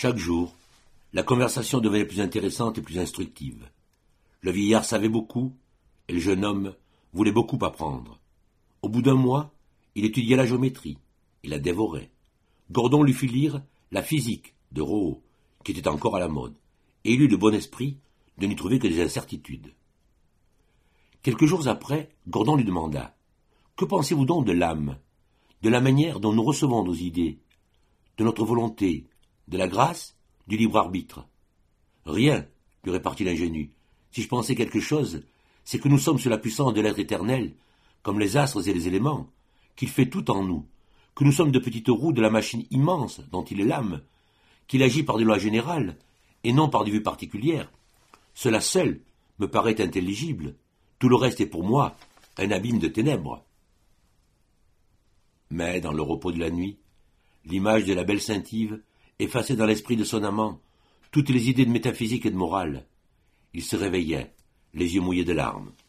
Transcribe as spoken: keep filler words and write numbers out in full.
Chaque jour, la conversation devenait plus intéressante et plus instructive. Le vieillard savait beaucoup, et le jeune homme voulait beaucoup apprendre. Au bout d'un mois, il étudiait la géométrie, il la dévorait. Gordon lui fit lire la physique de Rouault, qui était encore à la mode, et il eut le bon esprit de n'y trouver que des incertitudes. Quelques jours après, Gordon lui demanda « Que pensez-vous donc de l'âme, de la manière dont nous recevons nos idées, de notre volonté, de la grâce, du libre arbitre ?»« Rien, lui répartit l'ingénu. Si je pensais quelque chose, c'est que nous sommes sous la puissance de l'être éternel, comme les astres et les éléments, qu'il fait tout en nous, que nous sommes de petites roues de la machine immense dont il est l'âme, qu'il agit par des lois générales, et non par des vues particulières. Cela seul me paraît intelligible. Tout le reste est pour moi un abîme de ténèbres. » Mais, dans le repos de la nuit, l'image de la belle Saint-Yves effaçait dans l'esprit de son amant toutes les idées de métaphysique et de morale. Il se réveillait, les yeux mouillés de larmes.